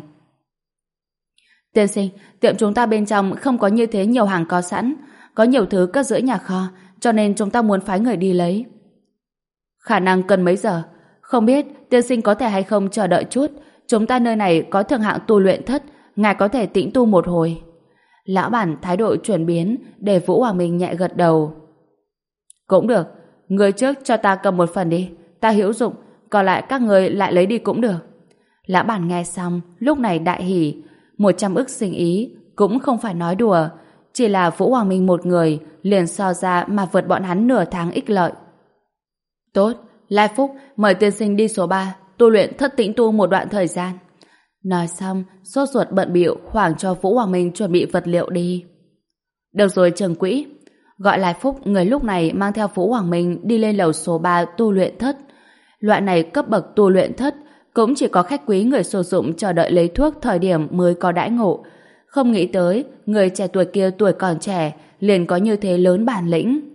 Tiên sinh, tiệm chúng ta bên trong không có như thế nhiều hàng có sẵn, có nhiều thứ cất giữa nhà kho, cho nên chúng ta muốn phái người đi lấy. Khả năng cần mấy giờ? Không biết tiên sinh có thể hay không chờ đợi chút, chúng ta nơi này có thượng hạng tu luyện thất, ngài có thể tĩnh tu một hồi. Lão bản thái độ chuyển biến để Vũ Hoàng Minh nhẹ gật đầu. Cũng được, người trước cho ta cầm một phần đi, ta hữu dụng, còn lại các người lại lấy đi cũng được. Lão bản nghe xong lúc này đại hỉ, một trăm ức sinh ý cũng không phải nói đùa, chỉ là Vũ Hoàng Minh một người liền so ra mà vượt bọn hắn nửa tháng ích lợi. Tốt, Lai Phúc mời tiên sinh đi số ba tu luyện thất tĩnh tu một đoạn thời gian. Nói xong sốt ruột bận bịu hoảng cho Vũ Hoàng Minh chuẩn bị vật liệu đi. Được rồi Trường Quỹ, gọi Lai Phúc người lúc này mang theo Vũ Hoàng Minh đi lên lầu số ba tu luyện thất. Loại này cấp bậc tu luyện thất cũng chỉ có khách quý người sử dụng chờ đợi lấy thuốc thời điểm mới có đãi ngộ. Không nghĩ tới người trẻ tuổi kia tuổi còn trẻ liền có như thế lớn bản lĩnh.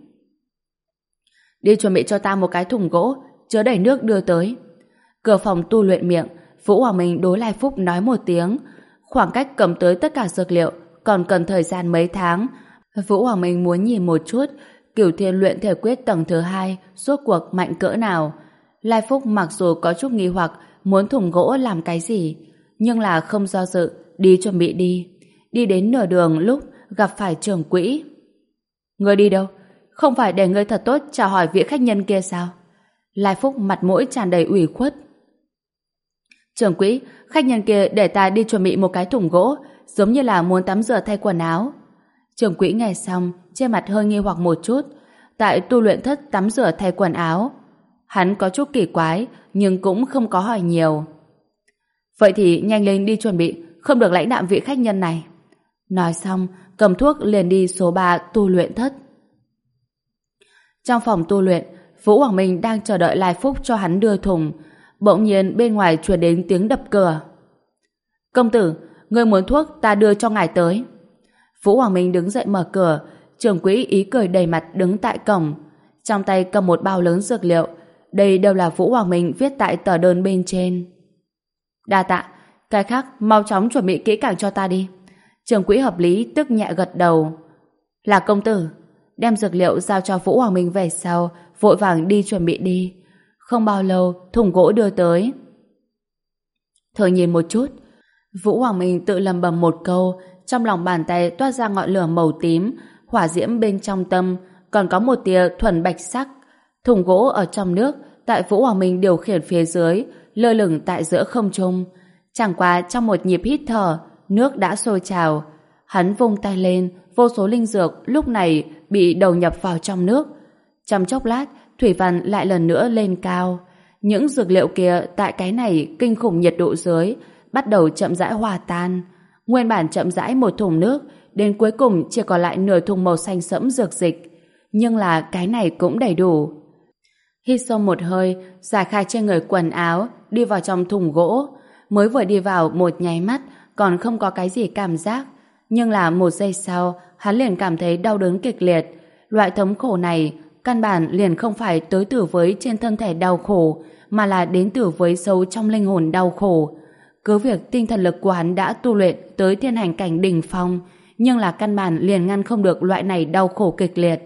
Đi chuẩn bị cho ta một cái thùng gỗ chứa đầy nước đưa tới. Cửa phòng tu luyện miệng, Vũ Hoàng Minh đối Lai Phúc nói một tiếng. Khoảng cách cầm tới tất cả dược liệu còn cần thời gian mấy tháng. Vũ Hoàng Minh muốn nhìn một chút Cửu Thiên luyện thể quyết tầng thứ hai rốt cuộc mạnh cỡ nào. Lai Phúc mặc dù có chút nghi hoặc muốn thùng gỗ làm cái gì, nhưng là không do dự, đi chuẩn bị đi. Đi đến nửa đường lúc gặp phải Trưởng Quỹ. Người đi đâu? Không phải để người thật tốt chào hỏi vị khách nhân kia sao? Lai Phúc mặt mũi tràn đầy ủy khuất. Trưởng Quỹ, khách nhân kia để ta đi chuẩn bị một cái thùng gỗ, giống như là muốn tắm rửa thay quần áo. Trưởng Quỹ nghe xong, trên mặt hơi nghi hoặc một chút. Tại tu luyện thất tắm rửa thay quần áo, hắn có chút kỳ quái, nhưng cũng không có hỏi nhiều. Vậy thì nhanh lên đi chuẩn bị, không được lãnh đạm vị khách nhân này. Nói xong, cầm thuốc liền đi số ba tu luyện thất. Trong phòng tu luyện, Vũ Hoàng Minh đang chờ đợi Lai Phúc cho hắn đưa thùng. Bỗng nhiên bên ngoài truyền đến tiếng đập cửa. Công tử, người muốn thuốc ta đưa cho ngài tới. Vũ Hoàng Minh đứng dậy mở cửa. Trưởng Quỹ ý cười đầy mặt đứng tại cổng, trong tay cầm một bao lớn dược liệu. Đây đều là Vũ Hoàng Minh viết tại tờ đơn bên trên. Đa tạ, cái khác mau chóng chuẩn bị kỹ càng cho ta đi. Trưởng Quỹ hợp lý tức nhẹ gật đầu. Là công tử. Đem dược liệu giao cho Vũ Hoàng Minh về sau, vội vàng đi chuẩn bị đi. Không bao lâu, thùng gỗ đưa tới. Thử nhìn một chút. Vũ Hoàng Minh tự lầm bầm một câu, trong lòng bàn tay toát ra ngọn lửa màu tím, hỏa diễm bên trong tâm còn có một tia thuần bạch sắc. Thùng gỗ ở trong nước, tại Vũ Hoàng Minh điều khiển phía dưới, lơ lửng tại giữa không trung. Chẳng qua trong một nhịp hít thở, nước đã sôi trào. Hắn vung tay lên, vô số linh dược lúc này bị đầu nhập vào trong nước. Trong chốc lát, thủy văn lại lần nữa lên cao. Những dược liệu kia tại cái này kinh khủng nhiệt độ dưới bắt đầu chậm rãi hòa tan. Nguyên bản chậm rãi một thùng nước, đến cuối cùng chỉ còn lại nửa thùng màu xanh sẫm dược dịch. Nhưng là cái này cũng đầy đủ. Hít sâu một hơi, giải khai trên người quần áo, đi vào trong thùng gỗ. Mới vừa đi vào một nháy mắt, còn không có cái gì cảm giác. Nhưng là một giây sau, hắn liền cảm thấy đau đớn kịch liệt. Loại thống khổ này, căn bản liền không phải tới từ với trên thân thể đau khổ, mà là đến từ với sâu trong linh hồn đau khổ. Cứ việc tinh thần lực của hắn đã tu luyện tới thiên hành cảnh đỉnh phong, nhưng là căn bản liền ngăn không được loại này đau khổ kịch liệt.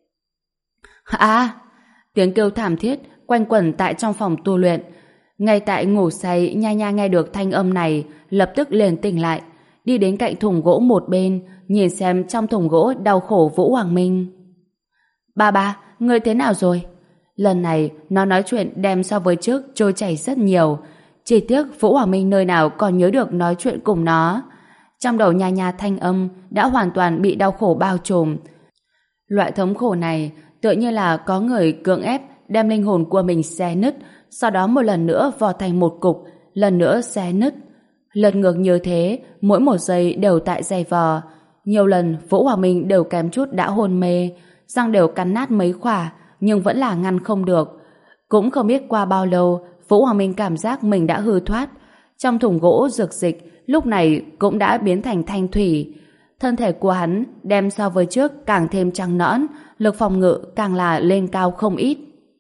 À! Tiếng kêu thảm thiết quanh quẩn tại trong phòng tu luyện. Ngay tại ngủ say, Nha Nha nghe được thanh âm này, lập tức liền tỉnh lại, đi đến cạnh thùng gỗ một bên, nhìn xem trong thùng gỗ đau khổ Vũ Hoàng Minh. Ba ba, ngươi thế nào rồi? Lần này, nó nói chuyện đem so với trước trôi chảy rất nhiều. Chỉ tiếc Vũ Hoàng Minh nơi nào còn nhớ được nói chuyện cùng nó. Trong đầu Nha Nha thanh âm đã hoàn toàn bị đau khổ bao trùm. Loại thống khổ này tựa như là có người cưỡng ép đem linh hồn của mình xé nứt, sau đó một lần nữa vò thành một cục, lần nữa xé nứt. Lật ngược như thế, mỗi một giây đều tại dày vò. Nhiều lần Vũ Hoàng Minh đều kém chút đã hôn mê, răng đều cắn nát mấy khỏa, nhưng vẫn là ngăn không được. Cũng không biết qua bao lâu, Vũ Hoàng Minh cảm giác mình đã hư thoát. Trong thùng gỗ dược dịch lúc này cũng đã biến thành thanh thủy. Thân thể của hắn đem so với trước càng thêm trắng nõn, lực phòng ngự càng là lên cao không ít.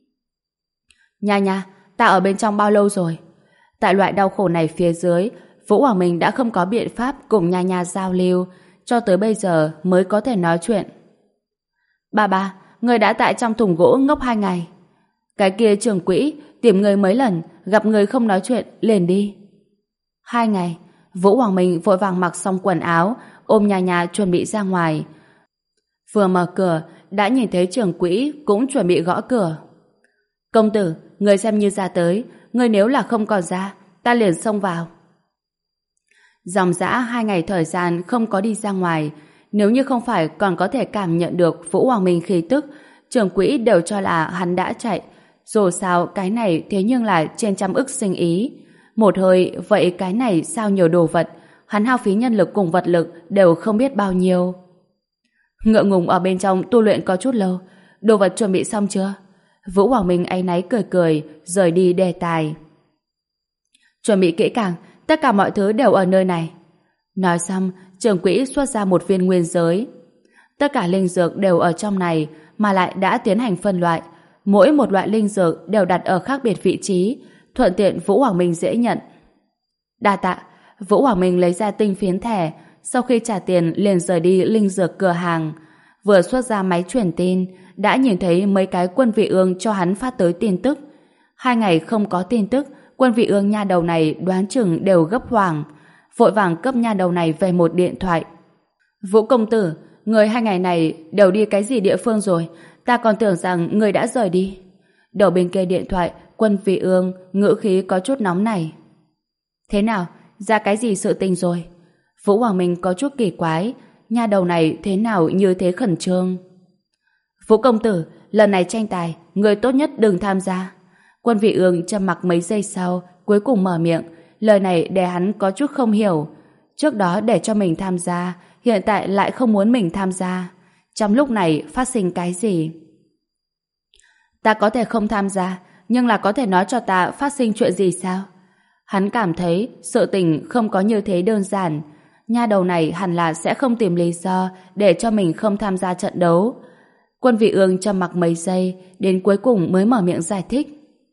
Nha Nha, ta ở bên trong bao lâu rồi? Tại loại đau khổ này phía dưới, Vũ Hoàng Minh đã không có biện pháp cùng Nha Nha giao lưu, cho tới bây giờ mới có thể nói chuyện. Ba ba, người đã tại trong thùng gỗ ngốc hai ngày. Cái kia trưởng quỹ tìm người mấy lần, gặp người không nói chuyện, liền đi. Hai ngày, Vũ Hoàng Minh vội vàng mặc xong quần áo, ôm Nha Nha chuẩn bị ra ngoài. Vừa mở cửa, đã nhìn thấy trưởng quỹ cũng chuẩn bị gõ cửa. Công tử, người xem như ra tới, người nếu là không còn ra, ta liền xông vào. Dòng dã hai ngày thời gian không có đi ra ngoài, nếu như không phải còn có thể cảm nhận được Vũ Hoàng Minh khí tức, trưởng quỹ đều cho là hắn đã chạy. Dù sao cái này thế nhưng là trên trăm ức sinh ý. Một hơi, vậy cái này sao nhiều đồ vật, hắn hao phí nhân lực cùng vật lực đều không biết bao nhiêu. Ngượng ngùng ở bên trong tu luyện có chút lâu, đồ vật chuẩn bị xong chưa? Vũ Hoàng Minh áy náy cười cười, rời đi đề tài. Chuẩn bị kỹ càng, tất cả mọi thứ đều ở nơi này. Nói xong, trưởng quỹ xuất ra một viên nguyên giới. Tất cả linh dược đều ở trong này, mà lại đã tiến hành phân loại. Mỗi một loại linh dược đều đặt ở khác biệt vị trí, thuận tiện Vũ Hoàng Minh dễ nhận. Đa tạ. Vũ Hoàng Minh lấy ra tinh phiến thẻ, sau khi trả tiền liền rời đi linh dược cửa hàng. Vừa xuất ra máy truyền tin, đã nhìn thấy mấy cái quân vị ương cho hắn phát tới tin tức. Hai ngày không có tin tức, quân vị ương nha đầu này đoán chừng đều gấp hoảng, vội vàng cấp nha đầu này về một điện thoại. Vũ công tử, người hai ngày này đều đi cái gì địa phương rồi? Ta còn tưởng rằng người đã rời đi. Đầu bên kia điện thoại, quân vị ương ngữ khí có chút nóng này. Thế nào? Ra cái gì sự tình rồi? Vũ Hoàng Minh có chút kỳ quái, nha đầu này thế nào như thế khẩn trương? Vũ công tử, lần này tranh tài, người tốt nhất đừng tham gia. Quân vị ương trầm mặc mấy giây sau, cuối cùng mở miệng, lời này để hắn có chút không hiểu. Trước đó để cho mình tham gia, hiện tại lại không muốn mình tham gia. Trong lúc này phát sinh cái gì? Ta có thể không tham gia, nhưng là có thể nói cho ta phát sinh chuyện gì sao? Hắn cảm thấy sự tình không có như thế đơn giản. Nha đầu này hẳn là sẽ không tìm lý do để cho mình không tham gia trận đấu. Quân vị ương trầm mặc mấy giây, đến cuối cùng mới mở miệng giải thích.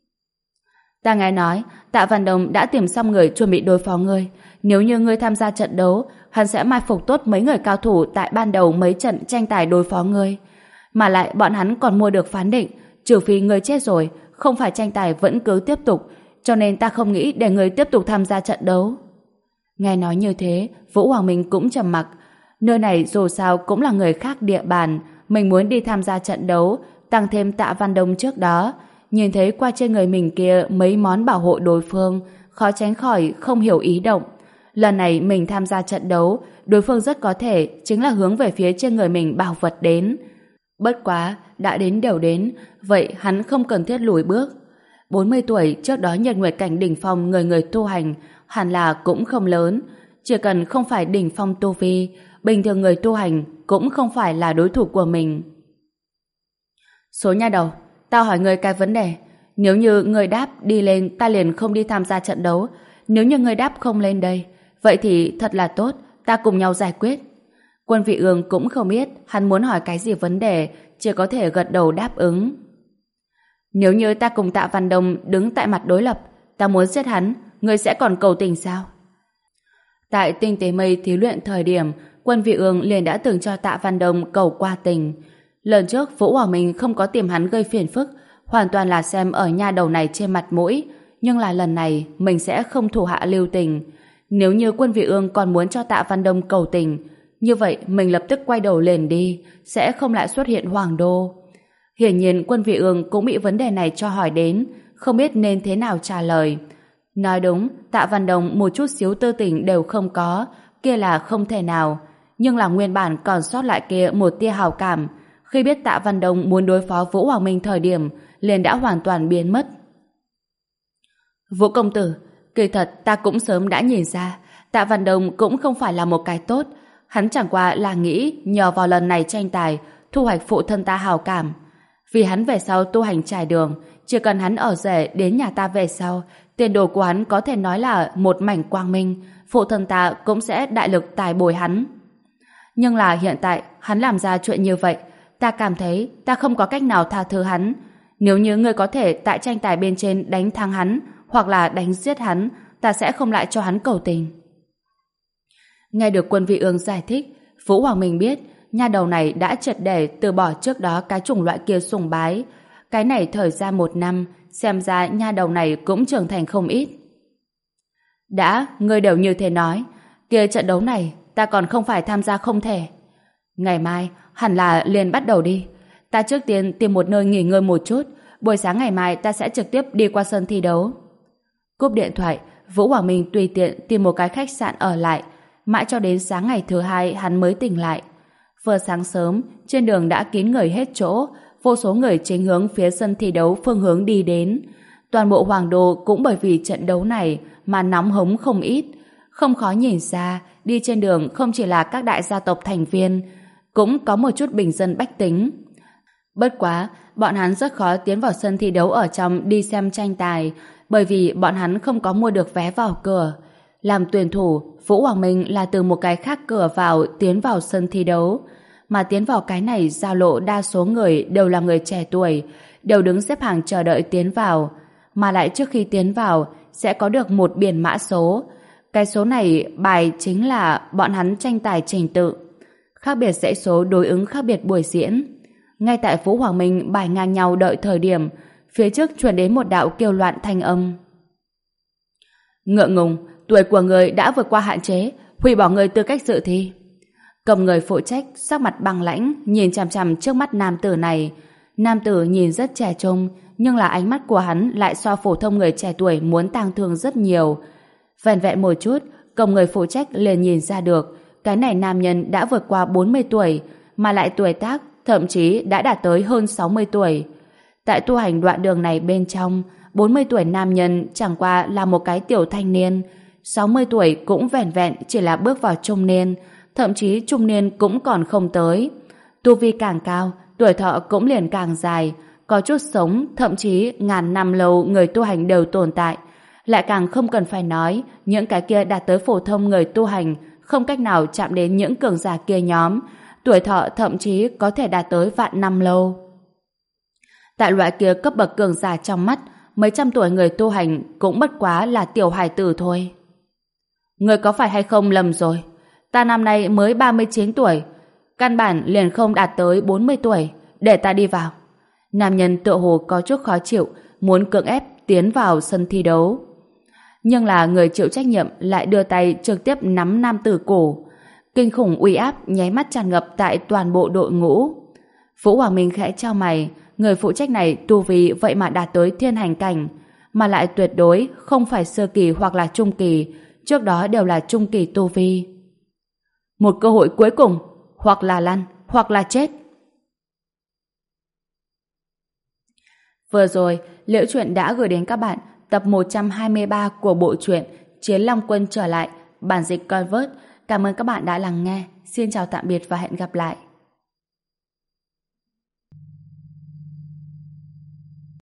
Ta nghe nói, Tạ Văn Đồng đã tìm xong người chuẩn bị đối phó ngươi. Nếu như ngươi tham gia trận đấu, hắn sẽ mai phục tốt mấy người cao thủ tại ban đầu mấy trận tranh tài đối phó ngươi. Mà lại bọn hắn còn mua được phán định, trừ phi ngươi chết rồi, không phải tranh tài vẫn cứ tiếp tục, cho nên ta không nghĩ để ngươi tiếp tục tham gia trận đấu. Nghe nói như thế, Vũ Hoàng Minh cũng trầm mặc. Nơi này dù sao cũng là người khác địa bàn, mình muốn đi tham gia trận đấu, tăng thêm Tạ Văn Đông trước đó. nhìn thấy qua trên người mình kia mấy món bảo hộ đối phương, khó tránh khỏi không hiểu ý động. Lần này mình tham gia trận đấu, đối phương rất có thể chính là hướng về phía trên người mình bảo vật đến. Bất quá, đã đến đều đến, vậy hắn không cần thiết lùi bước. bốn mươi tuổi trước đó nhật nguyệt cảnh đỉnh phong người người tu hành, hẳn là cũng không lớn. Chỉ cần không phải đỉnh phong tu vi, bình thường người tu hành cũng không phải là đối thủ của mình. Số nha đầu, tao hỏi ngươi cái vấn đề. Nếu như ngươi đáp đi lên, ta liền không đi tham gia trận đấu. Nếu như ngươi đáp không lên đây, vậy thì thật là tốt, ta cùng nhau giải quyết. Quân Vị Ương cũng không biết hắn muốn hỏi cái gì vấn đề, chỉ có thể gật đầu đáp ứng. Nếu như ta cùng Tạ Văn Đông đứng tại mặt đối lập, ta muốn giết hắn, ngươi sẽ còn cầu tình sao? Tại Tinh Tế Mây thí luyện thời điểm, Quân Vị Ương liền đã từng cho Tạ Văn Đông cầu qua tình. Lần trước Vũ Hoàng Minh không có tìm hắn gây phiền phức, hoàn toàn là xem ở nha đầu này trên mặt mũi, nhưng là lần này mình sẽ không thủ hạ lưu tình. Nếu như Quân Vị Ương còn muốn cho Tạ Văn Đông cầu tình, như vậy mình lập tức quay đầu liền đi, sẽ không lại xuất hiện Hoàng Đô. Hiển nhiên Quân Vị Ương cũng bị vấn đề này cho hỏi đến, không biết nên thế nào trả lời. Nói đúng, Tạ Văn Đông một chút xíu tư tình đều không có, kia là không thể nào. Nhưng là nguyên bản còn sót lại kia một tia hào cảm, khi biết Tạ Văn Đông muốn đối phó Vũ Hoàng Minh thời điểm, liền đã hoàn toàn biến mất. Vũ công tử, kỳ thật ta cũng sớm đã nhìn ra, Tạ Văn Đông cũng không phải là một cái tốt, hắn chẳng qua là nghĩ nhờ vào lần này tranh tài thu hoạch phụ thân ta hào cảm. Vì hắn về sau tu hành trải đường, chỉ cần hắn ở rể đến nhà ta về sau, tiền đồ của hắn có thể nói là một mảnh quang minh, phụ thân ta cũng sẽ đại lực tài bồi hắn. Nhưng là hiện tại hắn làm ra chuyện như vậy, ta cảm thấy ta không có cách nào tha thứ hắn. Nếu như ngươi có thể tại tranh tài bên trên đánh thắng hắn hoặc là đánh giết hắn, ta sẽ không lại cho hắn cầu tình. Nghe được Quân Vị Ương giải thích, Vũ Hoàng Minh biết nha đầu này đã triệt để từ bỏ trước đó cái chủng loại kia sùng bái. Cái này thời gian một năm, xem ra nha đầu này cũng trưởng thành không ít. Đã, ngươi đều như thế nói, kia trận đấu này ta còn không phải tham gia không thể. Ngày mai hẳn là liền bắt đầu đi. Ta trước tiên tìm một nơi nghỉ ngơi một chút, buổi sáng ngày mai ta sẽ trực tiếp đi qua sân thi đấu. Cúp điện thoại, Vũ Hoàng Minh tùy tiện tìm một cái khách sạn ở lại, mãi cho đến sáng ngày thứ hai hắn mới tỉnh lại. Vừa sáng sớm, trên đường đã kín người hết chỗ, vô số người chính hướng phía sân thi đấu phương hướng đi đến. Toàn bộ Hoàng Đô cũng bởi vì trận đấu này mà nóng hống không ít. Không khó nhìn ra, đi trên đường không chỉ là các đại gia tộc thành viên, cũng có một chút bình dân bách tính. Bất quá, bọn hắn rất khó tiến vào sân thi đấu ở trong đi xem tranh tài, bởi vì bọn hắn không có mua được vé vào cửa. Làm tuyển thủ, Vũ Hoàng Minh là từ một cái khác cửa vào tiến vào sân thi đấu. Mà tiến vào cái này giao lộ đa số người đều là người trẻ tuổi, đều đứng xếp hàng chờ đợi tiến vào. Mà lại trước khi tiến vào, sẽ có được một biển mã số. Cái số này bài chính là bọn hắn tranh tài trình tự. Khác biệt dãy số đối ứng khác biệt buổi diễn. Ngay tại Vũ Hoàng Minh bài ngang nhau đợi thời điểm, phía trước truyền đến một đạo kêu loạn thanh âm. Ngượng ngùng, tuổi của người đã vượt qua hạn chế, hủy bỏ người tư cách dự thi. Cầm người phụ trách sắc mặt băng lãnh nhìn chằm chằm trước mắt nam tử này. Nam tử nhìn rất trẻ trung, nhưng là ánh mắt của hắn lại so phổ thông người trẻ tuổi muốn tang thương rất nhiều. Vẹn vẹn một chút, cầm người phụ trách liền nhìn ra được cái này nam nhân đã vượt qua bốn mươi tuổi, mà lại tuổi tác thậm chí đã đạt tới hơn sáu mươi tuổi. Tại tu hành đoạn đường này bên trong, bốn mươi tuổi nam nhân chẳng qua là một cái tiểu thanh niên, sáu mươi tuổi cũng vẹn vẹn chỉ là bước vào trung niên, thậm chí trung niên cũng còn không tới. Tu vi càng cao, tuổi thọ cũng liền càng dài, có chút sống thậm chí ngàn năm lâu người tu hành đều tồn tại. Lại càng không cần phải nói, những cái kia đạt tới phổ thông người tu hành không cách nào chạm đến những cường giả kia nhóm, tuổi thọ thậm chí có thể đạt tới vạn năm lâu. Tại loại kia cấp bậc cường giả trong mắt, mấy trăm tuổi người tu hành cũng bất quá là tiểu hài tử thôi. Người có phải hay không lầm rồi? Ta năm nay mới ba mươi chín tuổi, căn bản liền không đạt tới bốn mươi tuổi, để ta đi vào. Nam nhân tựa hồ có chút khó chịu, muốn cưỡng ép tiến vào sân thi đấu. Nhưng là người chịu trách nhiệm lại đưa tay trực tiếp nắm nam tử cổ. Kinh khủng uy áp nháy mắt tràn ngập tại toàn bộ đội ngũ. Vũ Hoàng Minh khẽ chau mày, người phụ trách này tu vi vậy mà đạt tới thiên hành cảnh, mà lại tuyệt đối không phải sơ kỳ hoặc là trung kỳ, trước đó đều là trung kỳ tu vi. Một cơ hội cuối cùng, hoặc là lăn, hoặc là chết. Vừa rồi, Liễu Chuyện đã gửi đến các bạn tập một trăm hai mươi ba của bộ truyện Chiến Long Quân trở lại, bản dịch Convert. Cảm ơn các bạn đã lắng nghe. Xin chào tạm biệt và hẹn gặp lại.